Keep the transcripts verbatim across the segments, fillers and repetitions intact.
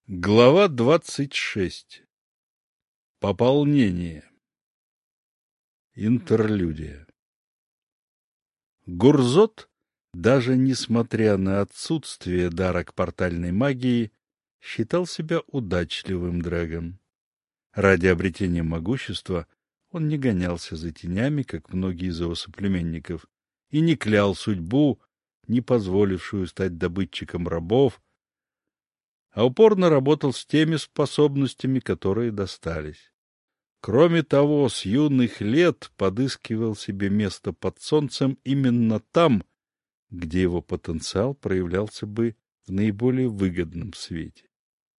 Глава двадцать шесть. Пополнение. Интерлюдия. Гурзот, даже несмотря на отсутствие дара к портальной магии, считал себя удачливым дрэгом. Ради обретения могущества он не гонялся за тенями, как многие из его соплеменников, и не клял судьбу, не позволившую стать добытчиком рабов, а упорно работал с теми способностями, которые достались. Кроме того, с юных лет подыскивал себе место под солнцем именно там, где его потенциал проявлялся бы в наиболее выгодном свете.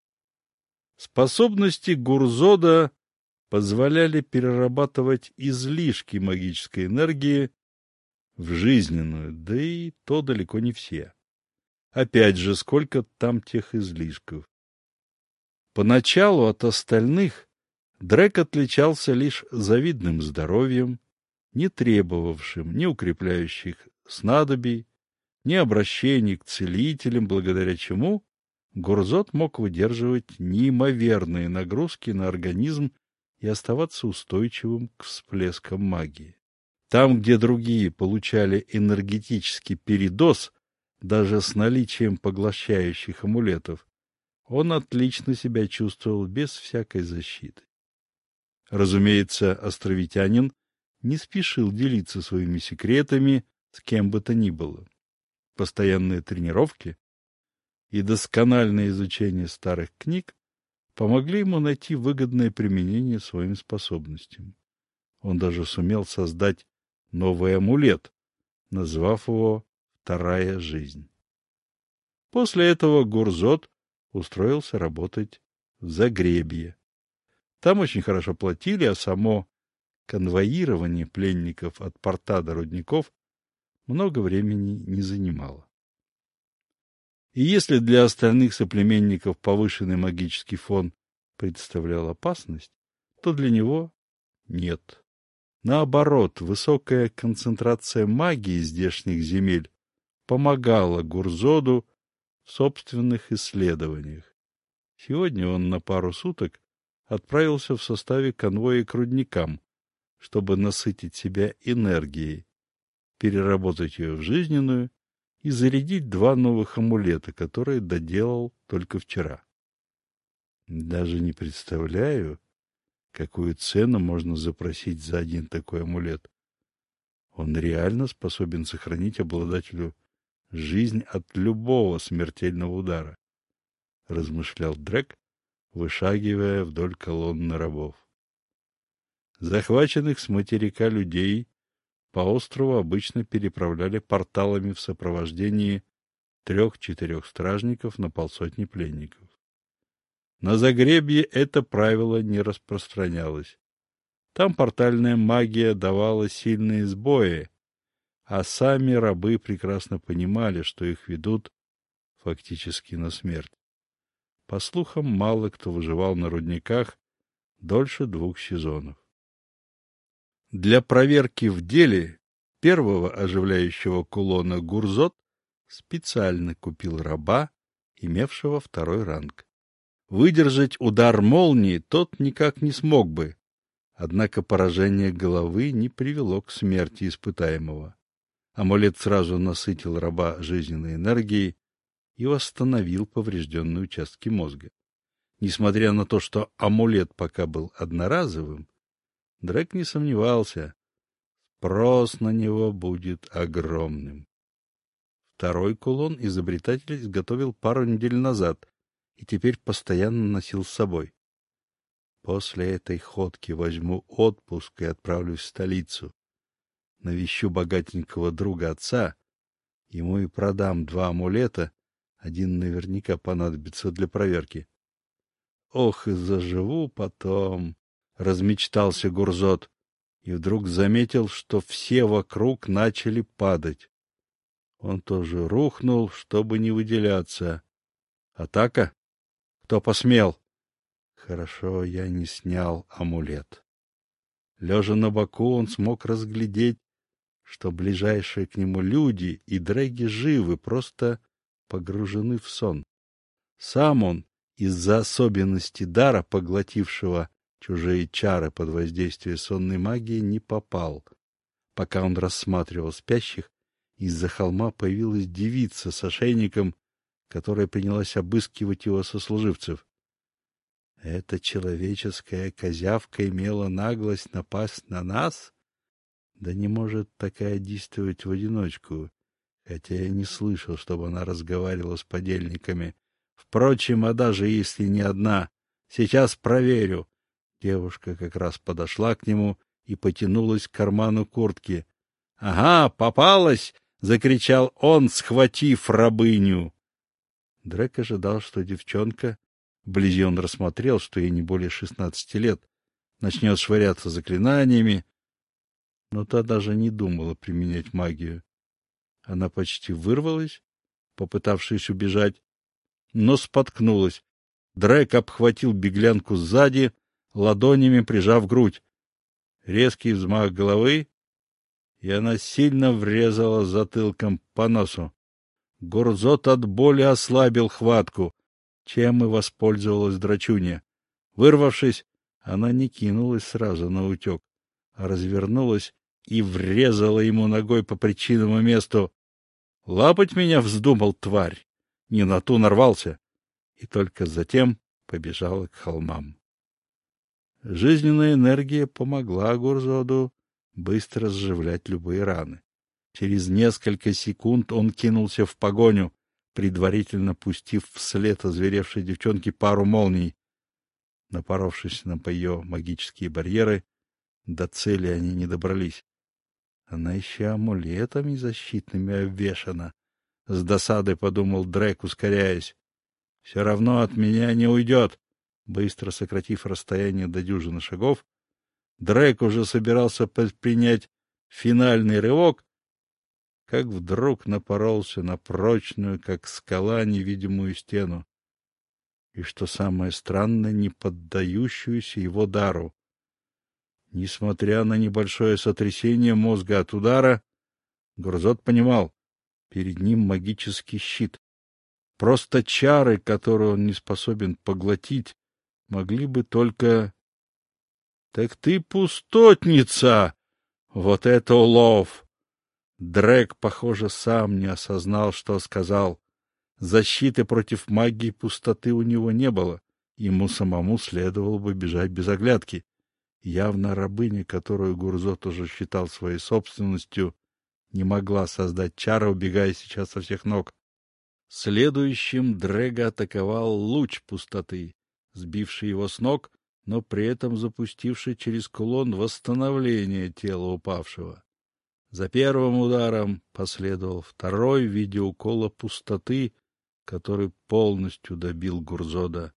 Способности Гурзода позволяли перерабатывать излишки магической энергии в жизненную, да и то далеко не все. Опять же, сколько там тех излишков. Поначалу от остальных Дрэг отличался лишь завидным здоровьем, не требовавшим ни укрепляющих снадобий, ни обращений к целителям, благодаря чему Гурзот мог выдерживать неимоверные нагрузки на организм и оставаться устойчивым к всплескам магии. Там, где другие получали энергетический передоз, даже с наличием поглощающих амулетов, он отлично себя чувствовал без всякой защиты. Разумеется, островитянин не спешил делиться своими секретами с кем бы то ни было. Постоянные тренировки и доскональное изучение старых книг помогли ему найти выгодное применение своим способностям. Он даже сумел создать новый амулет, назвав его «Вторая жизнь». После этого Гурзот устроился работать в Загребье. Там очень хорошо платили, а само конвоирование пленников от порта до рудников много времени не занимало. И если для остальных соплеменников повышенный магический фон представлял опасность, то для него нет. Наоборот, высокая концентрация магии здешних земель помогала Гурзоду в собственных исследованиях. Сегодня он на пару суток отправился в составе конвоя к рудникам, чтобы насытить себя энергией, переработать ее в жизненную и зарядить два новых амулета, которые доделал только вчера. Даже не представляю, какую цену можно запросить за один такой амулет. Он реально способен сохранить обладателю жизнь от любого смертельного удара, размышлял Дрэг, вышагивая вдоль колонны рабов. Захваченных с материка людей по острову обычно переправляли порталами в сопровождении трех-четырех стражников на полсотни пленников. На Загребье это правило не распространялось. Там портальная магия давала сильные сбои, а сами рабы прекрасно понимали, что их ведут фактически на смерть. По слухам, мало кто выживал на рудниках дольше двух сезонов. Для проверки в деле первого оживляющего кулона Гурзот специально купил раба, имевшего второй ранг. Выдержать удар молнии тот никак не смог бы, однако поражение головы не привело к смерти испытаемого. Амулет сразу насытил раба жизненной энергией и восстановил поврежденные участки мозга. Несмотря на то, что амулет пока был одноразовым, Дрэг не сомневался, спрос на него будет огромным. Второй кулон изобретатель изготовил пару недель назад и теперь постоянно носил с собой. После этой ходки возьму отпуск и отправлюсь в столицу. Навещу богатенького друга отца, ему и продам два амулета, один наверняка понадобится для проверки. Ох, и заживу потом, размечтался Гурзот, и вдруг заметил, что все вокруг начали падать. Он тоже рухнул, чтобы не выделяться. Атака? Кто посмел? Хорошо, я не снял амулет. Лежа на боку, он смог разглядеть, что ближайшие к нему люди и дрэги живы, просто погружены в сон. Сам он из-за особенностей дара, поглотившего чужие чары под воздействием сонной магии, не попал. Пока он рассматривал спящих, из-за холма появилась девица с ошейником, которая принялась обыскивать его сослуживцев. Эта человеческая козявка имела наглость напасть на нас? Да не может такая действовать в одиночку, хотя я не слышал, чтобы она разговаривала с подельниками. Впрочем, а даже если не одна, сейчас проверю. Девушка как раз подошла к нему и потянулась к карману куртки. — Ага, попалась! — закричал он, схватив рабыню. Дрек ожидал, что девчонка, вблизи он рассмотрел, что ей не более шестнадцати лет, начнет швыряться заклинаниями, но та даже не думала применять магию. Она почти вырвалась, попытавшись убежать, но споткнулась. Дрек обхватил беглянку сзади, ладонями прижав грудь. Резкий взмах головы, и она сильно врезала затылком по носу. Гурзот от боли ослабил хватку, чем и воспользовалась драчунья. Вырвавшись, она не кинулась сразу наутек, а развернулась и врезала ему ногой по причинному месту. Лапать меня вздумал, тварь! Не на ту нарвался. И только затем побежала к холмам. Жизненная энергия помогла Гурзоду быстро заживлять любые раны. Через несколько секунд он кинулся в погоню, предварительно пустив вслед озверевшей девчонке пару молний. Напоровшись на ее магические барьеры, до цели они не добрались. Она еще амулетами защитными обвешана. С досадой подумал Дрек, ускоряясь. Все равно от меня не уйдет. Быстро сократив расстояние до дюжины шагов, Дрек уже собирался предпринять финальный рывок, как вдруг напоролся на прочную, как скала, невидимую стену. И, что самое странное, не поддающуюся его дару. Несмотря на небольшое сотрясение мозга от удара, Гурзот понимал, перед ним магический щит. Просто чары, которые он не способен поглотить, могли бы только... — Так ты пустотница! Вот это улов! Дрек, похоже, сам не осознал, что сказал. Защиты против магии пустоты у него не было. Ему самому следовало бы бежать без оглядки. Явно рабыня, которую Гурзот уже считал своей собственностью, не могла создать чары, убегая сейчас со всех ног. Следующим Дрега атаковал луч пустоты, сбивший его с ног, но при этом запустивший через кулон восстановление тела упавшего. За первым ударом последовал второй в виде укола пустоты, который полностью добил Гурзода.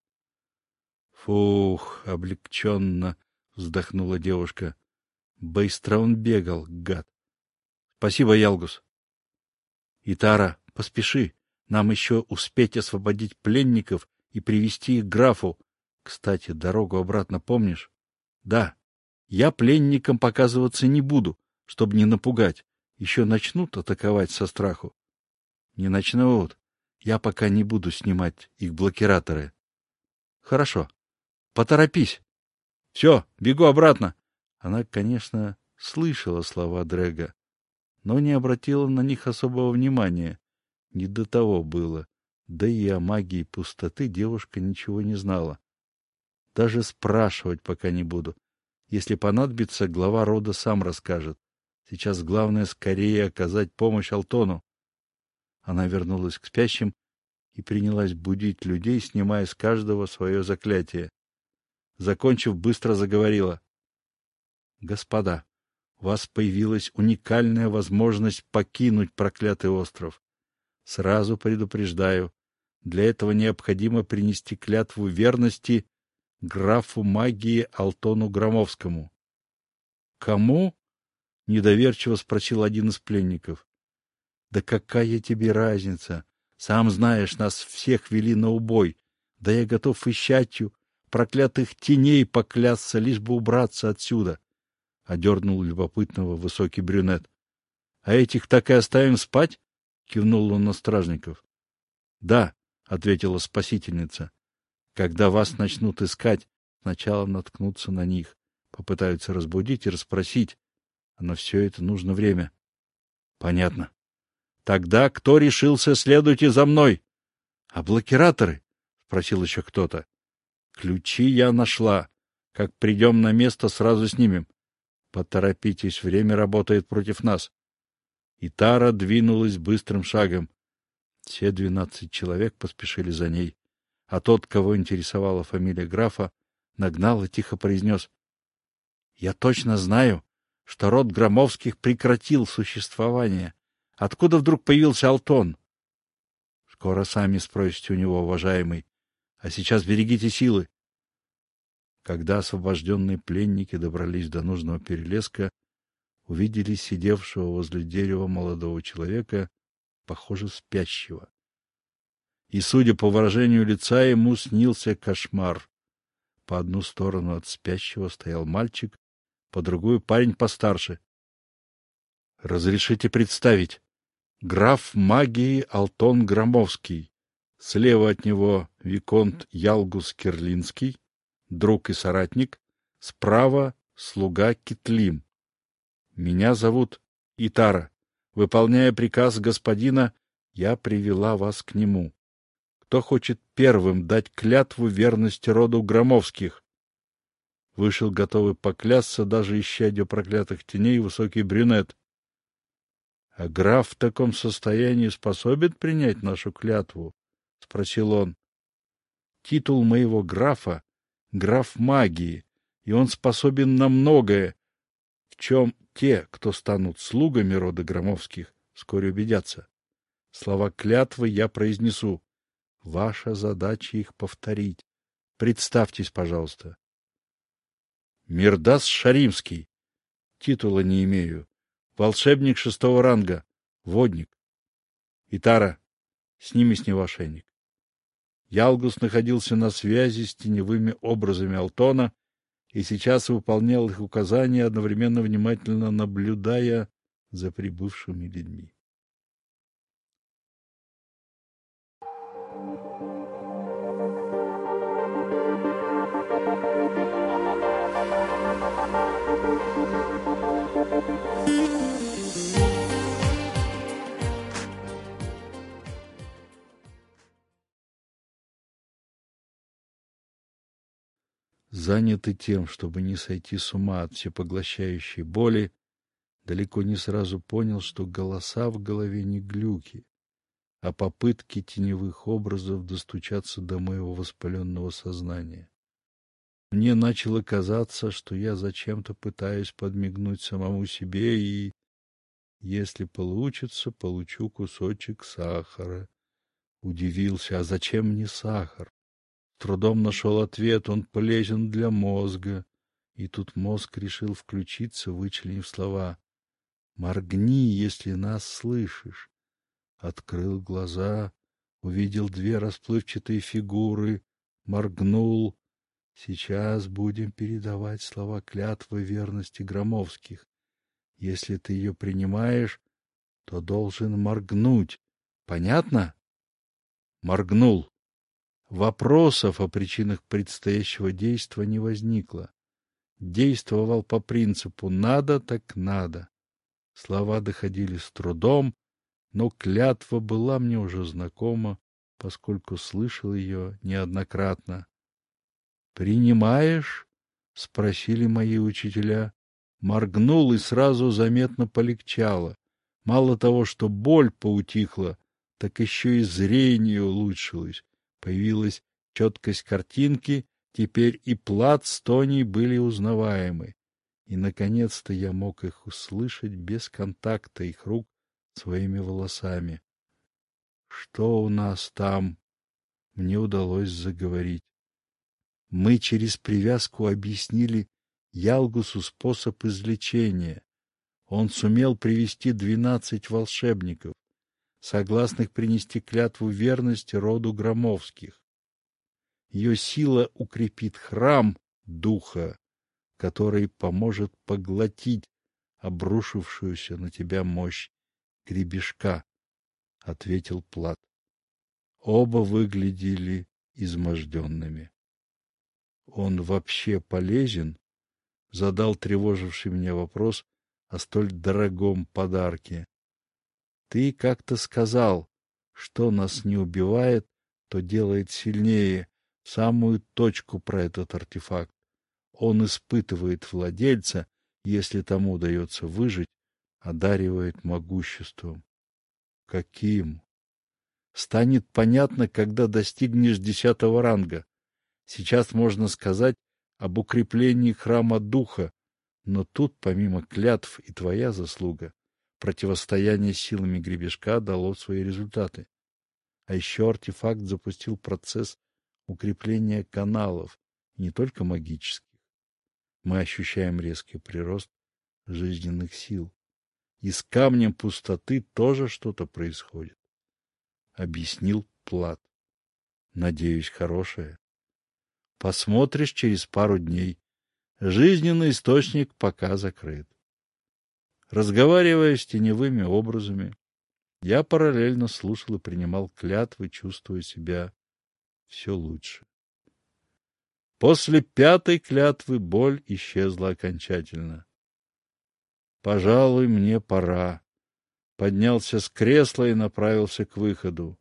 «Фух!» — облегченно вздохнула девушка. «Быстро он бегал, гад!» «Спасибо, Ялгус!» «Итара, поспеши! Нам еще успеть освободить пленников и привести их к графу. Кстати, дорогу обратно помнишь?» «Да. Я пленникам показываться не буду, чтобы не напугать. Еще начнут атаковать со страху». «Не начнут. Я пока не буду снимать их блокираторы». «Хорошо. Поторопись». «Все, бегу обратно». Она, конечно, слышала слова Дрега, но не обратила на них особого внимания. Не до того было. Да и о магии пустоты девушка ничего не знала. Даже спрашивать пока не буду. Если понадобится, глава рода сам расскажет. Сейчас главное скорее оказать помощь Алтону. Она вернулась к спящим и принялась будить людей, снимая с каждого свое заклятие. Закончив, быстро заговорила. «Господа, у вас появилась уникальная возможность покинуть проклятый остров. Сразу предупреждаю, для этого необходимо принести клятву верности графу магии Алтону Громовскому». «Кому?» — недоверчиво спросил один из пленников. «Да какая тебе разница? Сам знаешь, нас всех вели на убой. Да я готов ищатью проклятых теней поклясться, лишь бы убраться отсюда», — одернул любопытного высокий брюнет. — А этих так и оставим спать? — кивнул он на стражников. — Да, — ответила спасительница. Когда вас начнут искать, сначала наткнутся на них, попытаются разбудить и расспросить, а на все это нужно время. Понятно. Тогда кто решился, следуйте за мной. А блокираторы? Спросил еще кто-то. Ключи я нашла. Как придем на место, сразу снимем. Поторопитесь, время работает против нас. И Тара двинулась быстрым шагом. Все двенадцать человек поспешили за ней. А тот, кого интересовала фамилия графа, нагнал и тихо произнес: — Я точно знаю, что род Громовских прекратил существование. Откуда вдруг появился Алтон? — Скоро сами спросите у него, уважаемый. А сейчас берегите силы. Когда освобожденные пленники добрались до нужного перелеска, увидели сидевшего возле дерева молодого человека, похоже, спящего. И, судя по выражению лица, ему снился кошмар. По одну сторону от спящего стоял мальчик, по другую — парень постарше. — Разрешите представить. Граф магии Алтон Громовский. Слева от него виконт Ялгус Кирлинский, друг и соратник. Справа слуга Китлим. Меня зовут Итара. Выполняя приказ господина, я привела вас к нему. Кто хочет первым дать клятву верности роду Громовских? Вышел, готовый поклясться, даже исчадье проклятых теней, высокий брюнет. — А граф в таком состоянии способен принять нашу клятву? — спросил он. — Титул моего графа — граф магии, и он способен на многое, в чем те, кто станут слугами рода Громовских, вскоре убедятся. Слова клятвы я произнесу. Ваша задача их повторить. Представьтесь, пожалуйста. Мирдас Шаримский. Титула не имею. Волшебник шестого ранга. Водник. Итара, сними с него ошейник. Ялгус находился на связи с теневыми образами Алтона и сейчас выполнял их указания, одновременно внимательно наблюдая за прибывшими людьми. Занятый тем, чтобы не сойти с ума от всепоглощающей боли, далеко не сразу понял, что голоса в голове не глюки, а попытки теневых образов достучаться до моего воспаленного сознания. Мне начало казаться, что я зачем-то пытаюсь подмигнуть самому себе и, если получится, получу кусочек сахара. Удивился, а зачем мне сахар? Трудом нашел ответ, он полезен для мозга. И тут мозг решил включиться, вычленив слова. «Моргни, если нас слышишь». Открыл глаза, увидел две расплывчатые фигуры, моргнул. Сейчас будем передавать слова клятвы верности Громовских. Если ты ее принимаешь, то должен моргнуть. Понятно? Моргнул. Вопросов о причинах предстоящего действа не возникло. Действовал по принципу «надо, так надо». Слова доходили с трудом, но клятва была мне уже знакома, поскольку слышал ее неоднократно. «Принимаешь?» — спросили мои учителя. Моргнул, и сразу заметно полегчало. Мало того, что боль поутихла, так еще и зрение улучшилось. Появилась четкость картинки, теперь и Плат с Тоней были узнаваемы. И, наконец-то, я мог их услышать без контакта их рук своими волосами. Что у нас там? Мне удалось заговорить. Мы через привязку объяснили Ялгусу способ излечения. Он сумел привести двенадцать волшебников, согласных принести клятву верности роду Громовских. Ее сила укрепит храм духа, который поможет поглотить обрушившуюся на тебя мощь гребешка, — ответил Плат. Оба выглядели изможденными. Он вообще полезен? Задал тревоживший меня вопрос о столь дорогом подарке. Ты как-то сказал, что нас не убивает, то делает сильнее. В самую точку про этот артефакт. Он испытывает владельца, если тому удается выжить, одаривает могуществом. Каким? Станет понятно, когда достигнешь десятого ранга. Сейчас можно сказать об укреплении храма духа, но тут, помимо клятв, и твоя заслуга. Противостояние силами гребешка дало свои результаты. А еще артефакт запустил процесс укрепления каналов, не только магических. Мы ощущаем резкий прирост жизненных сил. И с камнем пустоты тоже что-то происходит. Объяснил Плат. Надеюсь, хорошее. Посмотришь через пару дней. Жизненный источник пока закрыт. Разговаривая с теневыми образами, я параллельно слушал и принимал клятвы, чувствуя себя все лучше. После пятой клятвы боль исчезла окончательно. Пожалуй, мне пора. Поднялся с кресла и направился к выходу.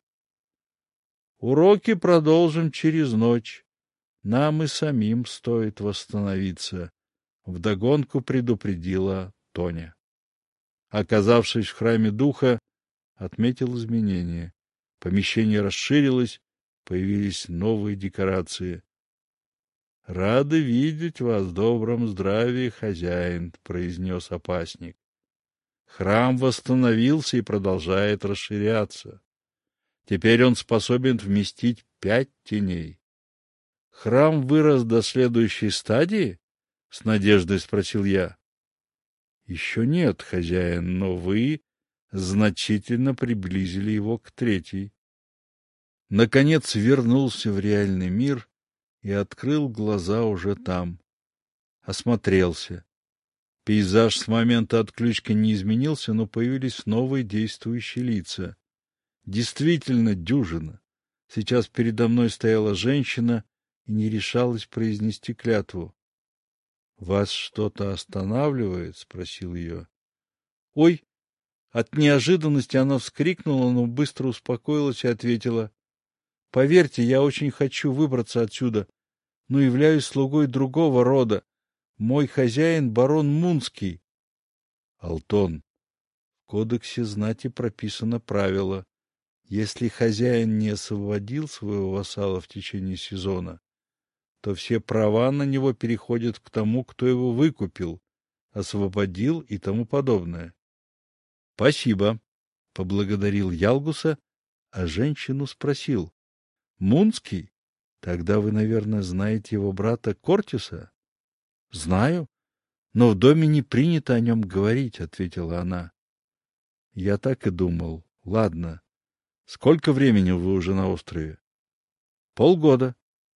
Уроки продолжим через ночь. Нам и самим стоит восстановиться, вдогонку предупредила Тоня. Оказавшись в храме духа, отметил изменения. Помещение расширилось, появились новые декорации. — Рады видеть вас в добром здравии, хозяин, — произнес опасник. Храм восстановился и продолжает расширяться. Теперь он способен вместить пять теней. — Храм вырос до следующей стадии? — с надеждой спросил я. — Еще нет, хозяин, но вы значительно приблизили его к третьей. Наконец вернулся в реальный мир и открыл глаза уже там. Осмотрелся. Пейзаж с момента отключки не изменился, но появились новые действующие лица. Действительно дюжина. Сейчас передо мной стояла женщина и не решалась произнести клятву. — Вас что-то останавливает? — спросил ее. — Ой! От неожиданности она вскрикнула, но быстро успокоилась и ответила. — Поверьте, я очень хочу выбраться отсюда, но являюсь слугой другого рода. Мой хозяин — барон Мунский. — Алтон, в кодексе знати прописано правило. Если хозяин не освободил своего вассала в течение сезона, то все права на него переходят к тому, кто его выкупил, освободил и тому подобное. — Спасибо, — поблагодарил Ялгуса, а женщину спросил. — Мунский? Тогда вы, наверное, знаете его брата Кортиса? — Знаю, но в доме не принято о нем говорить, — ответила она. — Я так и думал. Ладно. Сколько времени вы уже на острове? — Полгода.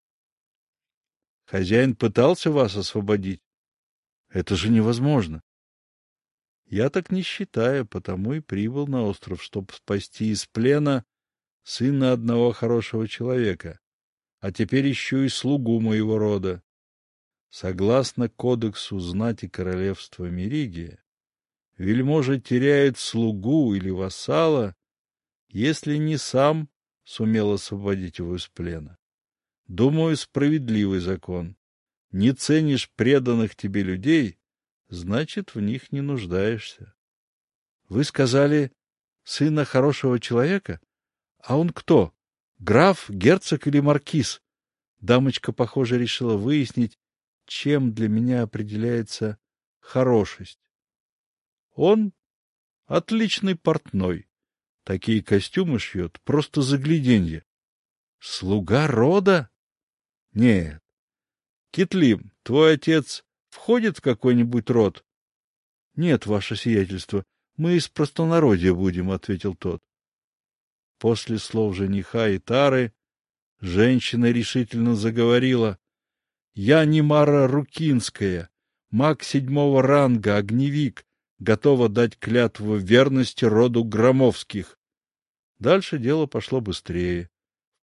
— Хозяин пытался вас освободить? — Это же невозможно. — Я так не считаю, потому и прибыл на остров, чтобы спасти из плена сына одного хорошего человека, а теперь ищу и слугу моего рода. Согласно кодексу знати королевства Меригия, вельможа теряет слугу или вассала, если не сам сумел освободить его из плена. Думаю, справедливый закон. Не ценишь преданных тебе людей, значит, в них не нуждаешься. Вы сказали, сына хорошего человека? А он кто? Граф, герцог или маркиз? Дамочка, похоже, решила выяснить, чем для меня определяется хорошесть. Он отличный портной. Такие костюмы шьет, просто загляденье. Слуга рода? Нет. Китлим, твой отец входит в какой-нибудь род? Нет, ваше сиятельство, мы из простонародья будем, — ответил тот. После слов жениха и Тары женщина решительно заговорила. Я Немара Рукинская, маг седьмого ранга, огневик, готова дать клятву верности роду Громовских. Дальше дело пошло быстрее.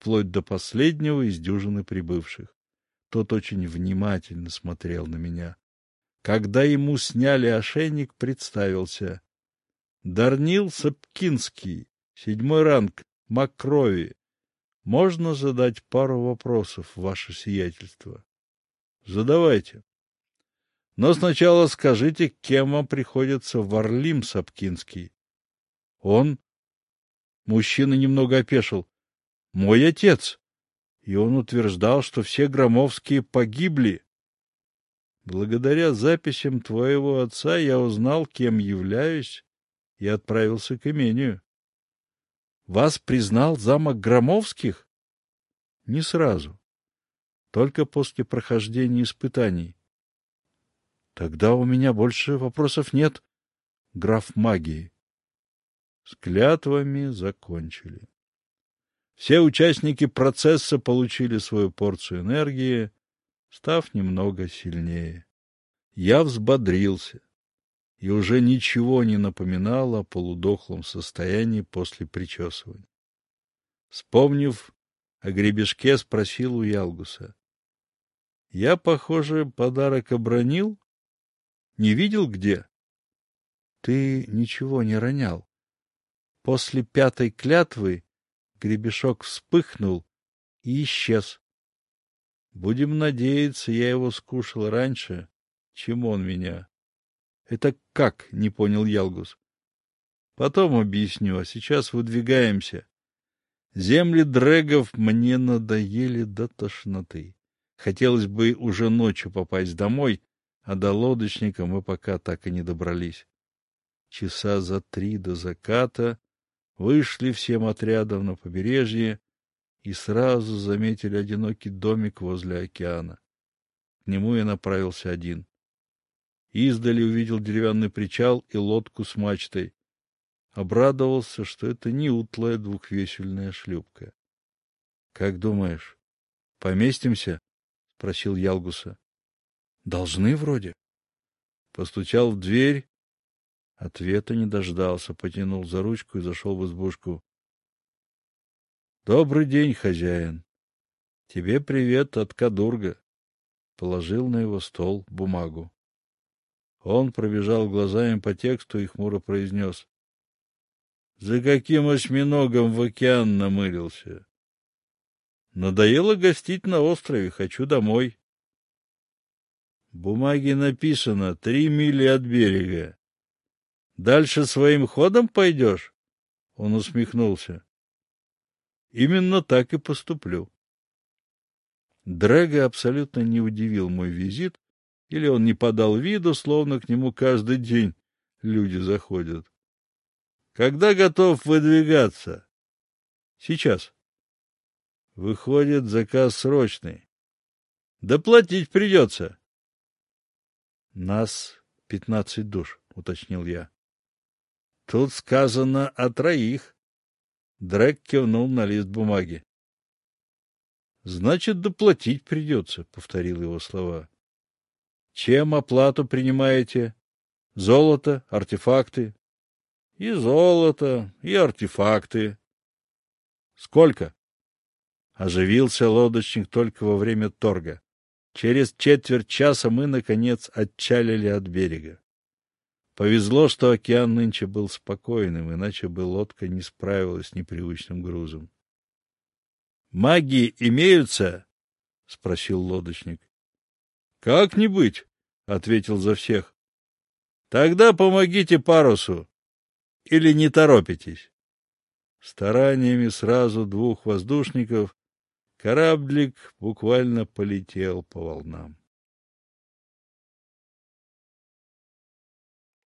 вплоть до последнего из дюжины прибывших. Тот очень внимательно смотрел на меня. Когда ему сняли ошейник, представился. Дарнил Сапкинский, седьмой ранг, маг крови. Можно задать пару вопросов, ваше сиятельство? Задавайте. Но сначала скажите, кем вам приходится Варлим Сапкинский? Он? Мужчина немного опешил. Мой отец. И он утверждал, что все Громовские погибли. Благодаря записям твоего отца я узнал, кем являюсь, и отправился к имению. Вас признал замок Громовских? Не сразу. Только после прохождения испытаний. Тогда у меня больше вопросов нет, граф магии. С клятвами закончили. Все участники процесса получили свою порцию энергии, став немного сильнее. Я взбодрился и уже ничего не напоминал о полудохлом состоянии после причесывания. Вспомнив о гребешке, спросил у Ялгуса. — Я, похоже, подарок обронил? Не видел где? — Ты ничего не ронял. После пятой клятвы гребешок вспыхнул и исчез. Будем надеяться, я его скушал раньше, чем он меня. — Это как? — не понял Ялгус. — Потом объясню, а сейчас выдвигаемся. Земли дрэгов мне надоели до тошноты. Хотелось бы уже ночью попасть домой, а до лодочника мы пока так и не добрались. Часа за три до заката вышли всем отрядом на побережье и сразу заметили одинокий домик возле океана. К нему я направился один. Издали увидел деревянный причал и лодку с мачтой. Обрадовался, что это не утлая двухвесельная шлюпка. — Как думаешь, поместимся? — спросил Ялгуса. — Должны вроде. Постучал в дверь. Ответа не дождался, потянул за ручку и зашел в избушку. — Добрый день, хозяин. Тебе привет от Кадурга. Положил на его стол бумагу. Он пробежал глазами по тексту и хмуро произнес. — За каким осьминогом в океан намылился? — Надоело гостить на острове, хочу домой. В бумаге написано «три мили от берега». Дальше своим ходом пойдешь? Он усмехнулся. Именно так и поступлю. Дрэга абсолютно не удивил мой визит, или он не подал виду, словно к нему каждый день люди заходят. Когда готов выдвигаться? Сейчас. Выходит, заказ срочный. Доплатить придется. Нас пятнадцать душ, уточнил я. Тут сказано о троих. Дрэг кивнул на лист бумаги. Значит, доплатить придется, повторил его слова. Чем оплату принимаете? Золото, артефакты? И золото, и артефакты. Сколько? Оживился лодочник только во время торга. Через четверть часа мы, наконец, отчалили от берега. Повезло, что океан нынче был спокойным, иначе бы лодка не справилась с непривычным грузом. — Маги имеются? — спросил лодочник. — Как не быть, — ответил за всех. — Тогда помогите парусу. Или не торопитесь? Стараниями сразу двух воздушников кораблик буквально полетел по волнам.